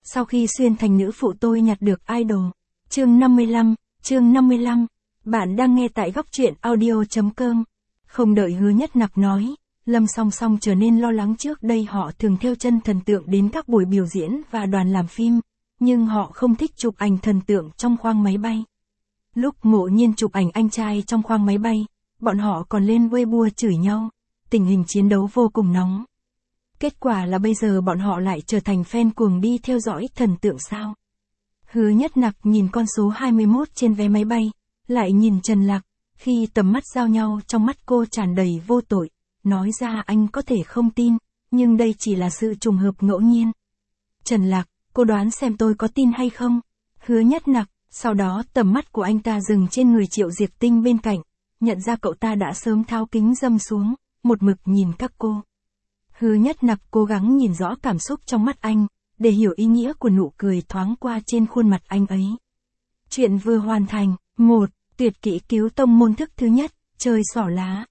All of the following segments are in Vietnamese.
Sau khi xuyên thành nữ phụ tôi nhặt được idol. Chương 55. Bạn đang nghe tại góc truyện audio.com. Không đợi Hứa Nhất Nặc nói, Lâm Song Song trở nên lo lắng. Trước đây họ thường theo chân thần tượng đến các buổi biểu diễn và đoàn làm phim, nhưng họ không thích chụp ảnh thần tượng trong khoang máy bay. Lúc Ngộ Nhiên chụp ảnh anh trai trong khoang máy bay, bọn họ còn lên Weibo chửi nhau, tình hình chiến đấu vô cùng nóng. Kết quả là bây giờ bọn họ lại trở thành fan cuồng đi theo dõi thần tượng sao. Hứa Nhất Nặc nhìn con số 21 trên vé máy bay, lại nhìn Trần Lạc, khi tầm mắt giao nhau trong mắt cô tràn đầy vô tội, nói ra anh có thể không tin, nhưng đây chỉ là sự trùng hợp ngẫu nhiên. Trần Lạc, cô đoán xem tôi có tin hay không? Hứa Nhất Nặc, sau đó tầm mắt của anh ta dừng trên người Triệu Diệp Tinh bên cạnh, nhận ra cậu ta đã sớm tháo kính râm xuống, một mực nhìn các cô. Hứa Nhất Nặc cố gắng nhìn rõ cảm xúc trong mắt anh, để hiểu ý nghĩa của nụ cười thoáng qua trên khuôn mặt anh ấy. Chuyện vừa hoàn thành. 1. Tuyệt kỹ cứu tông môn thức thứ nhất, chơi xỏ lá.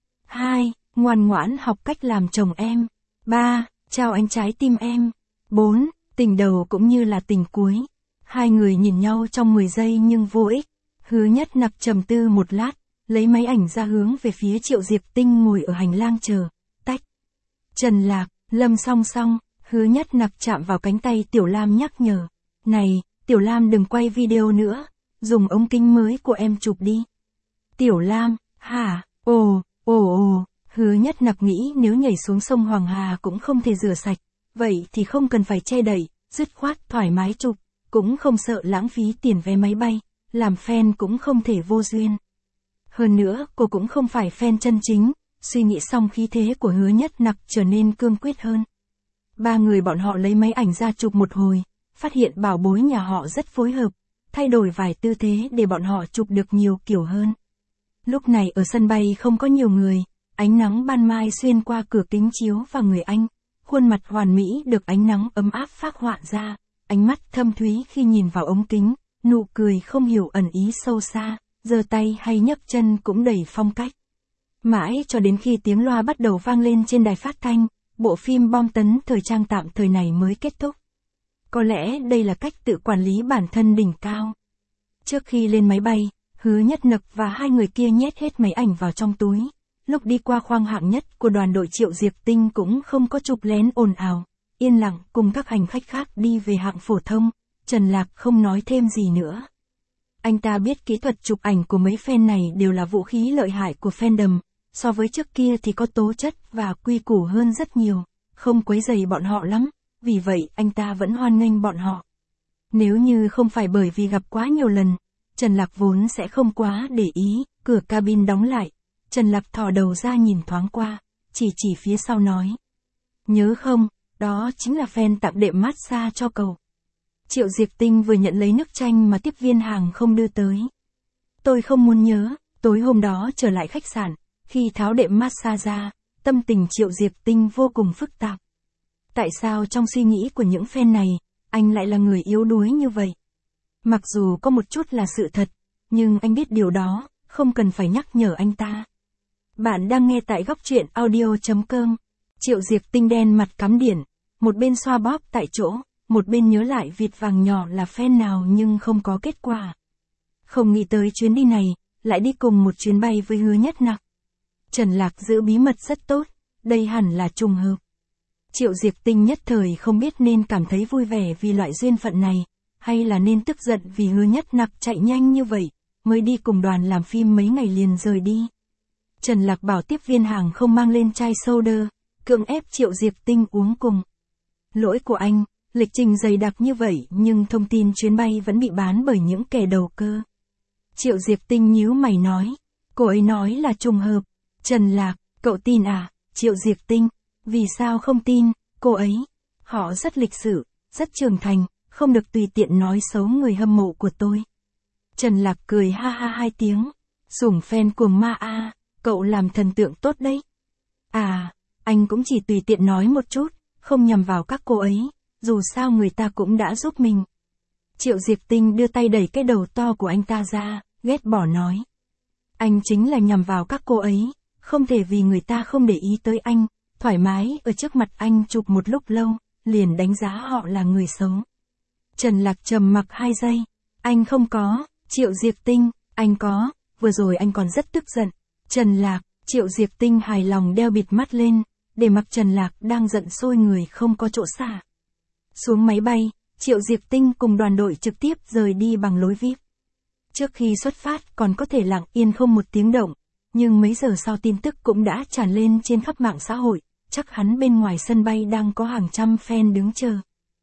2. Ngoan ngoãn học cách làm chồng em. 3. Trao anh trái tim em. 4. Tình đầu cũng như là tình cuối. Hai người nhìn nhau trong 10 giây nhưng vô ích. Hứa Nhất Nặc trầm tư một lát, lấy máy ảnh ra hướng về phía Triệu Diệp Tinh ngồi ở hành lang chờ. Tách. Trần Lạc, Lâm Song Song. Hứa Nhất Nặc chạm vào cánh tay Tiểu Lam nhắc nhở. Này, Tiểu Lam đừng quay video nữa, dùng ống kính mới của em chụp đi. Tiểu Lam, hả? Ồ. Hứa Nhất Nặc nghĩ nếu nhảy xuống sông Hoàng Hà cũng không thể rửa sạch, vậy thì không cần phải che đậy, dứt khoát thoải mái chụp, cũng không sợ lãng phí tiền vé máy bay, làm fan cũng không thể vô duyên. Hơn nữa, cô cũng không phải fan chân chính, suy nghĩ xong khí thế của Hứa Nhất Nặc trở nên cương quyết hơn. Ba người bọn họ lấy máy ảnh ra chụp một hồi, phát hiện bảo bối nhà họ rất phối hợp, thay đổi vài tư thế để bọn họ chụp được nhiều kiểu hơn. Lúc này ở sân bay không có nhiều người, ánh nắng ban mai xuyên qua cửa kính chiếu vào người anh, khuôn mặt hoàn mỹ được ánh nắng ấm áp phác họa ra, ánh mắt thâm thúy khi nhìn vào ống kính, nụ cười không hiểu ẩn ý sâu xa, giơ tay hay nhấc chân cũng đầy phong cách. Mãi cho đến khi tiếng loa bắt đầu vang lên trên đài phát thanh, bộ phim bom tấn thời trang tạm thời này mới kết thúc. Có lẽ đây là cách tự quản lý bản thân đỉnh cao. Trước khi lên máy bay, Hứa Nhất Nặc và hai người kia nhét hết máy ảnh vào trong túi. Lúc đi qua khoang hạng nhất của đoàn đội Triệu Diệp Tinh cũng không có chụp lén ồn ào, yên lặng cùng các hành khách khác đi về hạng phổ thông. Trần Lạc không nói thêm gì nữa. Anh ta biết kỹ thuật chụp ảnh của mấy fan này đều là vũ khí lợi hại của fandom, so với trước kia thì có tố chất và quy củ hơn rất nhiều, không quấy rầy bọn họ lắm, vì vậy anh ta vẫn hoan nghênh bọn họ. Nếu như không phải bởi vì gặp quá nhiều lần, Trần Lạc vốn sẽ không quá để ý. Cửa cabin đóng lại, Trần Lạc thò đầu ra nhìn thoáng qua, chỉ phía sau nói. Nhớ không, đó chính là fan tặng đệm massage cho cậu. Triệu Diệp Tinh vừa nhận lấy nước chanh mà tiếp viên hàng không đưa tới. Tôi không muốn nhớ, tối hôm đó trở lại khách sạn, khi tháo đệm massage ra, tâm tình Triệu Diệp Tinh vô cùng phức tạp. Tại sao trong suy nghĩ của những fan này, anh lại là người yếu đuối như vậy? Mặc dù có một chút là sự thật, nhưng anh biết điều đó, không cần phải nhắc nhở anh ta. Bạn đang nghe tại góc truyện audio.com. Triệu Diệp Tinh đen mặt cắm điển, một bên xoa bóp tại chỗ, một bên nhớ lại vịt vàng nhỏ là fan nào nhưng không có kết quả. Không nghĩ tới chuyến đi này, lại đi cùng một chuyến bay với Hứa Nhất Nặc. Trần Lạc giữ bí mật rất tốt, đây hẳn là trùng hợp. Triệu Diệp Tinh nhất thời không biết nên cảm thấy vui vẻ vì loại duyên phận này, hay là nên tức giận vì Hứa Nhất Nặc chạy nhanh như vậy, mới đi cùng đoàn làm phim mấy ngày liền rời đi. Trần Lạc bảo tiếp viên hàng không mang lên chai soda, cưỡng ép Triệu Diệp Tinh uống cùng. Lỗi của anh, lịch trình dày đặc như vậy nhưng thông tin chuyến bay vẫn bị bán bởi những kẻ đầu cơ. Triệu Diệp Tinh nhíu mày nói, cô ấy nói là trùng hợp. Trần Lạc, cậu tin à? Triệu Diệp Tinh, vì sao không tin, cô ấy? Họ rất lịch sự, rất trưởng thành, không được tùy tiện nói xấu người hâm mộ của tôi. Trần Lạc cười ha ha hai tiếng, sủng fan cuồng ma a, cậu làm thần tượng tốt đấy. À, anh cũng chỉ tùy tiện nói một chút, không nhằm vào các cô ấy, dù sao người ta cũng đã giúp mình. Triệu Diệp Tinh đưa tay đẩy cái đầu to của anh ta ra, ghét bỏ nói. Anh chính là nhằm vào các cô ấy, không thể vì người ta không để ý tới anh, thoải mái ở trước mặt anh chụp một lúc lâu, liền đánh giá họ là người xấu. Trần Lạc trầm mặc 2 giây. Anh không có. Triệu Diệp Tinh, anh có, vừa rồi anh còn rất tức giận. Trần Lạc, Triệu Diệp Tinh hài lòng đeo bịt mắt lên, để mặc Trần Lạc đang giận sôi người không có chỗ xả. Xuống máy bay, Triệu Diệp Tinh cùng đoàn đội trực tiếp rời đi bằng lối VIP. Trước khi xuất phát còn có thể lặng yên không một tiếng động, nhưng mấy giờ sau tin tức cũng đã tràn lên trên khắp mạng xã hội, chắc hẳn bên ngoài sân bay đang có hàng trăm fan đứng chờ.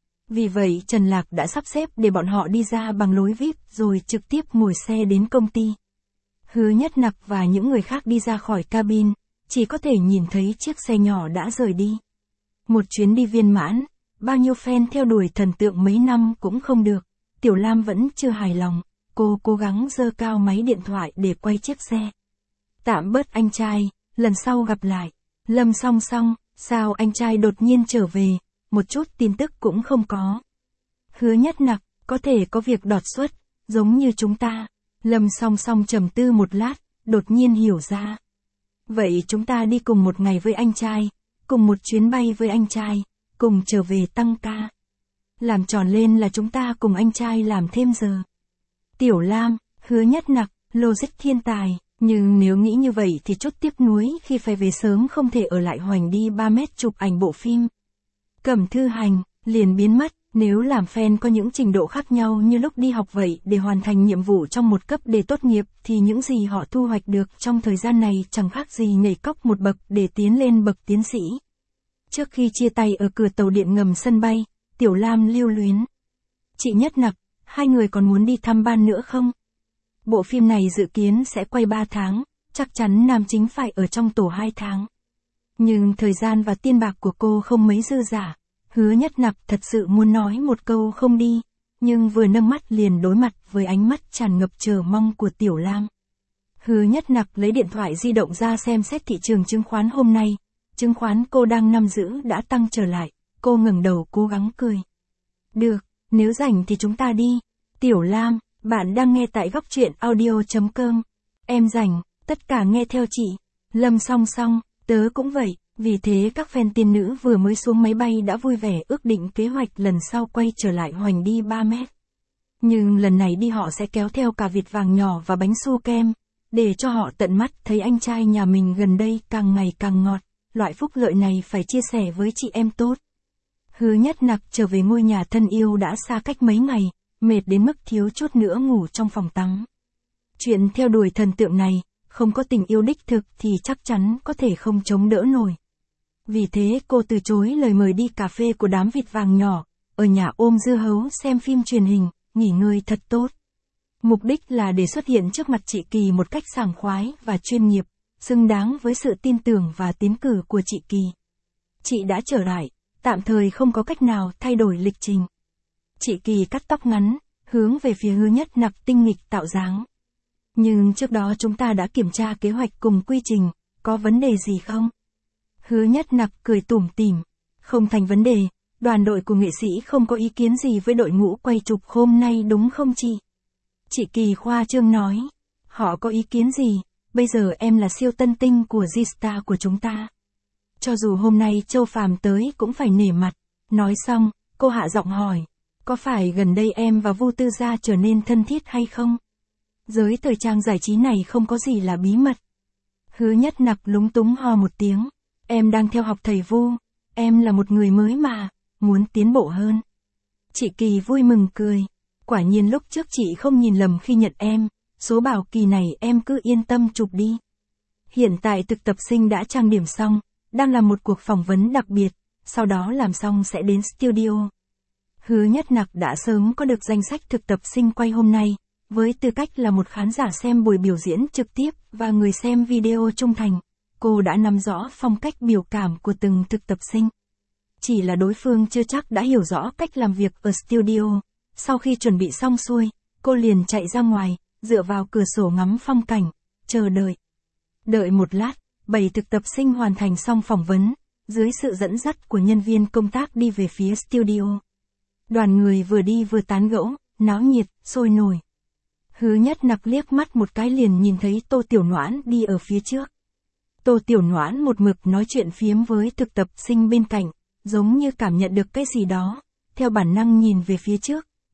Vì vậy Trần Lạc đã sắp xếp để bọn họ đi ra bằng lối VIP rồi trực tiếp ngồi xe đến công ty. Hứa Nhất Nặc và những người khác đi ra khỏi cabin, chỉ có thể nhìn thấy chiếc xe nhỏ đã rời đi. Một chuyến đi viên mãn, bao nhiêu fan theo đuổi thần tượng mấy năm cũng không được, Tiểu Lam vẫn chưa hài lòng, cô cố gắng giơ cao máy điện thoại để quay chiếc xe. Tạm bớt anh trai, lần sau gặp lại. Lâm Song Song, sao anh trai đột nhiên trở về, một chút tin tức cũng không có. Hứa Nhất Nặc, có thể có việc đột xuất, giống như chúng ta. Lâm Song Song trầm tư một lát, đột nhiên hiểu ra. Vậy chúng ta đi cùng một ngày với anh trai, cùng một chuyến bay với anh trai, cùng trở về tăng ca. Làm tròn lên là chúng ta cùng anh trai làm thêm giờ. Tiểu Lam, Hứa Nhất Nặc, logic thiên tài, nhưng nếu nghĩ như vậy thì chút tiếc nuối khi phải về sớm không thể ở lại Hoành đi 3 mét chụp ảnh bộ phim. Cẩm Thư Hành, liền biến mất, nếu làm fan có những trình độ khác nhau như lúc đi học vậy để hoàn thành nhiệm vụ trong một cấp để tốt nghiệp thì những gì họ thu hoạch được trong thời gian này chẳng khác gì nhảy cóc một bậc để tiến lên bậc tiến sĩ. Trước khi chia tay ở cửa tàu điện ngầm sân bay, Tiểu Lam lưu luyến. Chị Nhất Nặc, hai người còn muốn đi thăm ban nữa không? Bộ phim này dự kiến sẽ quay 3 tháng, chắc chắn nam chính phải ở trong tổ 2 tháng. Nhưng thời gian và tiền bạc của cô không mấy dư dả. Hứa Nhất Nặc thật sự muốn nói một câu không đi, nhưng vừa nâng mắt liền đối mặt với ánh mắt tràn ngập chờ mong của Tiểu Lam. Hứa Nhất Nặc lấy điện thoại di động ra xem xét thị trường chứng khoán hôm nay, chứng khoán cô đang nắm giữ đã tăng trở lại, cô ngẩng đầu cố gắng cười. Được, nếu rảnh thì chúng ta đi. Tiểu Lam, bạn đang nghe tại góc truyện audio.com. Em rảnh, tất cả nghe theo chị. Lâm Song Song, tớ cũng vậy. Vì thế các fan tiên nữ vừa mới xuống máy bay đã vui vẻ ước định kế hoạch lần sau quay trở lại Hoành đi 3 mét. Nhưng lần này đi họ sẽ kéo theo cả vịt vàng nhỏ và bánh su kem, để cho họ tận mắt thấy anh trai nhà mình gần đây càng ngày càng ngọt, loại phúc lợi này phải chia sẻ với chị em tốt. Hứa Nhất Nặc trở về ngôi nhà thân yêu đã xa cách mấy ngày, mệt đến mức thiếu chút nữa ngủ trong phòng tắm. Chuyện theo đuổi thần tượng này, không có tình yêu đích thực thì chắc chắn có thể không chống đỡ nổi. Vì thế cô từ chối lời mời đi cà phê của đám vịt vàng nhỏ, ở nhà ôm dưa hấu xem phim truyền hình, nghỉ ngơi thật tốt. Mục đích là để xuất hiện trước mặt chị Kỳ một cách sảng khoái và chuyên nghiệp, xứng đáng với sự tin tưởng và tiến cử của chị Kỳ. Chị đã trở lại, tạm thời không có cách nào thay đổi lịch trình. Chị Kỳ cắt tóc ngắn, hướng về phía Hứa Nhất Nặc tinh nghịch tạo dáng. Nhưng trước đó chúng ta đã kiểm tra kế hoạch cùng quy trình, có vấn đề gì không? Hứa Nhất Nặc cười tủm tỉm, không thành vấn đề, đoàn đội của nghệ sĩ không có ý kiến gì với đội ngũ quay chụp hôm nay đúng không chị? Chị Kỳ khoa trương nói, họ có ý kiến gì, bây giờ em là siêu tân tinh của G-Star của chúng ta. Cho dù hôm nay Châu Phàm tới cũng phải nể mặt. Nói xong, cô hạ giọng hỏi, có phải gần đây em và Vu Tư Gia trở nên thân thiết hay không? Giới thời trang giải trí này không có gì là bí mật. Hứa Nhất Nặc lúng túng ho một tiếng. Em đang theo học thầy Vu, em là một người mới mà, muốn tiến bộ hơn. Chị Kỳ vui mừng cười. Quả nhiên lúc trước chị không nhìn lầm khi nhận em, số bảo kỳ này em cứ yên tâm chụp đi. Hiện tại thực tập sinh đã trang điểm xong, đang làm một cuộc phỏng vấn đặc biệt, sau đó làm xong sẽ đến studio. Hứa Nhất Nặc đã sớm có được danh sách thực tập sinh quay hôm nay, với tư cách là một khán giả xem buổi biểu diễn trực tiếp và người xem video trung thành. Cô đã nắm rõ phong cách biểu cảm của từng thực tập sinh. Chỉ là đối phương chưa chắc đã hiểu rõ cách làm việc ở studio. Sau khi chuẩn bị xong xuôi, cô liền chạy ra ngoài, dựa vào cửa sổ ngắm phong cảnh, chờ đợi. Đợi một lát, 7 thực tập sinh hoàn thành xong phỏng vấn, dưới sự dẫn dắt của nhân viên công tác đi về phía studio. Đoàn người vừa đi vừa tán gẫu, náo nhiệt, sôi nổi. Hứa Nhất Nặc liếc mắt một cái liền nhìn thấy Tô Tiểu Noãn đi ở phía trước. Tô Tiểu Noãn một mực nói chuyện phiếm với thực tập sinh bên cạnh, giống như cảm nhận được cái gì đó, theo bản năng nhìn về phía trước,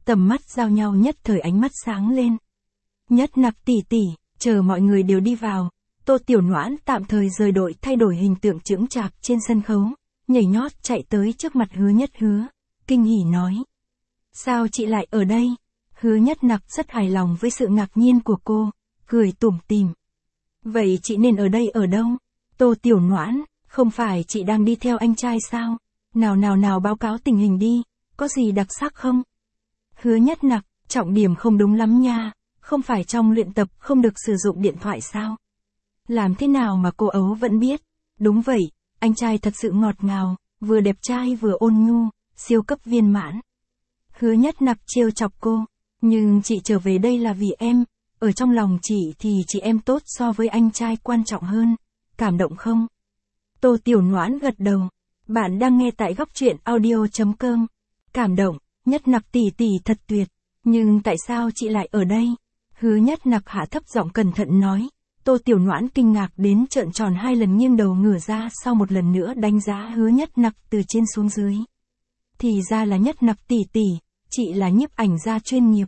tầm mắt giao nhau nhất thời ánh mắt sáng lên. Nhất Nặc tỷ tỷ, chờ mọi người đều đi vào, Tô Tiểu Noãn tạm thời rời đội thay đổi hình tượng chững chạc trên sân khấu, nhảy nhót chạy tới trước mặt Hứa Nhất Hứa, kinh hỉ nói. Sao chị lại ở đây? Hứa Nhất Nặc rất hài lòng với sự ngạc nhiên của cô, cười tủm tỉm. Vậy chị nên ở đây ở đâu? Tô Tiểu Noãn, không phải chị đang đi theo anh trai sao? Nào báo cáo tình hình đi, có gì đặc sắc không? Hứa Nhất Nặc, trọng điểm không đúng lắm nha, không phải trong luyện tập không được sử dụng điện thoại sao? Làm thế nào mà cô ấu vẫn biết? Đúng vậy, anh trai thật sự ngọt ngào, vừa đẹp trai vừa ôn nhu, siêu cấp viên mãn. Hứa Nhất Nặc trêu chọc cô, nhưng chị trở về đây là vì em, ở trong lòng chị thì chị em tốt so với anh trai quan trọng hơn, cảm động không? Tô Tiểu Noãn gật đầu, bạn đang nghe tại góc truyện audio.com, cảm động, Nhất Nặc tỷ tỷ thật tuyệt, nhưng tại sao chị lại ở đây? Hứa Nhất Nặc hạ thấp giọng cẩn thận nói. Tô Tiểu Noãn kinh ngạc đến trợn tròn 2 lần, nghiêng đầu ngửa ra sau một lần nữa đánh giá Hứa Nhất Nặc từ trên xuống dưới. Thì ra là Nhất Nặc tỷ tỷ, chị là nhiếp ảnh gia chuyên nghiệp.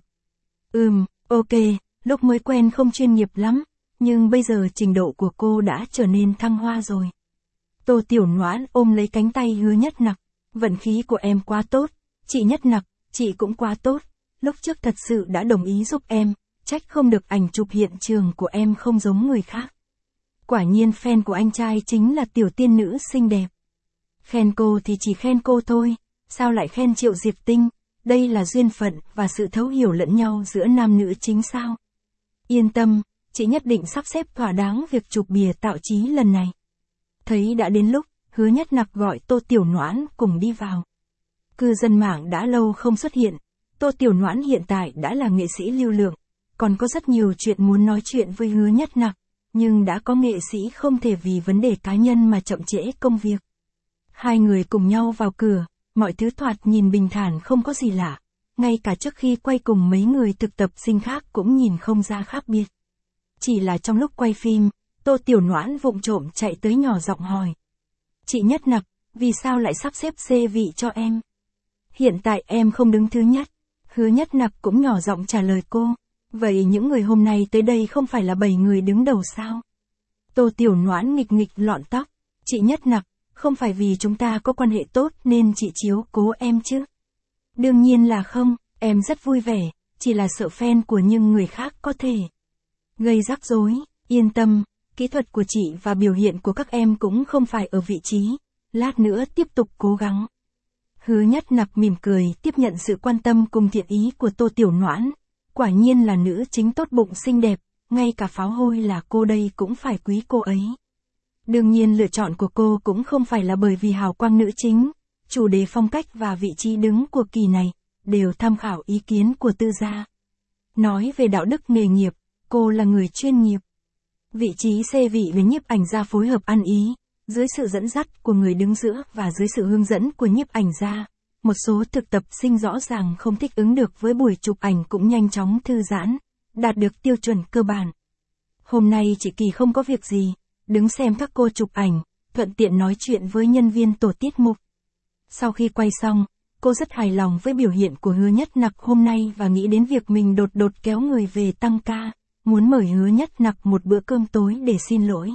Ok, lúc mới quen không chuyên nghiệp lắm, nhưng bây giờ trình độ của cô đã trở nên thăng hoa rồi. Tô Tiểu Noãn ôm lấy cánh tay Hứa Nhất Nặc, vận khí của em quá tốt, chị Nhất Nặc, chị cũng quá tốt, lúc trước thật sự đã đồng ý giúp em. Trách không được ảnh chụp hiện trường của em không giống người khác. Quả nhiên fan của anh trai chính là tiểu tiên nữ xinh đẹp. Khen cô thì chỉ khen cô thôi, sao lại khen Triệu Diệp Tinh, đây là duyên phận và sự thấu hiểu lẫn nhau giữa nam nữ chính sao. Yên tâm, chị nhất định sắp xếp thỏa đáng việc chụp bìa tạo chí lần này. Thấy đã đến lúc, Hứa Nhất Nặc gọi Tô Tiểu Noãn cùng đi vào. Cư dân mạng đã lâu không xuất hiện, Tô Tiểu Noãn hiện tại đã là nghệ sĩ lưu lượng. Còn có rất nhiều chuyện muốn nói chuyện với Hứa Nhất Nặc, nhưng đã có nghệ sĩ không thể vì vấn đề cá nhân mà chậm trễ công việc. Hai người cùng nhau vào cửa, mọi thứ thoạt nhìn bình thản không có gì lạ, ngay cả trước khi quay cùng mấy người thực tập sinh khác cũng nhìn không ra khác biệt. Chỉ là trong lúc quay phim, Tô Tiểu Noãn vụng trộm chạy tới nhỏ giọng hỏi. Chị Nhất Nặc, vì sao lại sắp xếp xê vị cho em? Hiện tại em không đứng thứ nhất. Hứa Nhất Nặc cũng nhỏ giọng trả lời cô. Vậy những người hôm nay tới đây không phải là 7 người đứng đầu sao? Tô Tiểu Noãn nghịch nghịch lọn tóc. Chị Nhất Nặc, không phải vì chúng ta có quan hệ tốt nên chị chiếu cố em chứ? Đương nhiên là không, em rất vui vẻ, chỉ là sợ fan của những người khác có thể gây rắc rối. Yên tâm, kỹ thuật của chị và biểu hiện của các em cũng không phải ở vị trí, lát nữa tiếp tục cố gắng. Hứa Nhất Nặc mỉm cười tiếp nhận sự quan tâm cùng thiện ý của Tô Tiểu Noãn. Quả nhiên là nữ chính tốt bụng xinh đẹp, ngay cả pháo hôi là cô đây cũng phải quý cô ấy. Đương nhiên lựa chọn của cô cũng không phải là bởi vì hào quang nữ chính, chủ đề phong cách và vị trí đứng của kỳ này, đều tham khảo ý kiến của tư gia. Nói về đạo đức nghề nghiệp, cô là người chuyên nghiệp. Vị trí C vị với nhiếp ảnh gia phối hợp ăn ý, dưới sự dẫn dắt của người đứng giữa và dưới sự hướng dẫn của nhiếp ảnh gia. Một số thực tập sinh rõ ràng không thích ứng được với buổi chụp ảnh cũng nhanh chóng thư giãn, đạt được tiêu chuẩn cơ bản. Hôm nay chị Kỳ không có việc gì, đứng xem các cô chụp ảnh, thuận tiện nói chuyện với nhân viên tổ tiết mục. Sau khi quay xong, cô rất hài lòng với biểu hiện của Hứa Nhất Nặc hôm nay và nghĩ đến việc mình đột kéo người về tăng ca, muốn mời Hứa Nhất Nặc một bữa cơm tối để xin lỗi.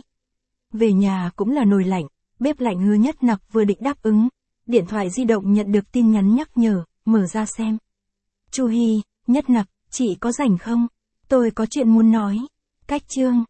Về nhà cũng là nồi lạnh, bếp lạnh. Hứa Nhất Nặc vừa định đáp ứng, điện thoại di động nhận được tin nhắn nhắc nhở, mở ra xem. Chu Hy, Nhất Nặc, chị có rảnh không? Tôi có chuyện muốn nói. Cách chương.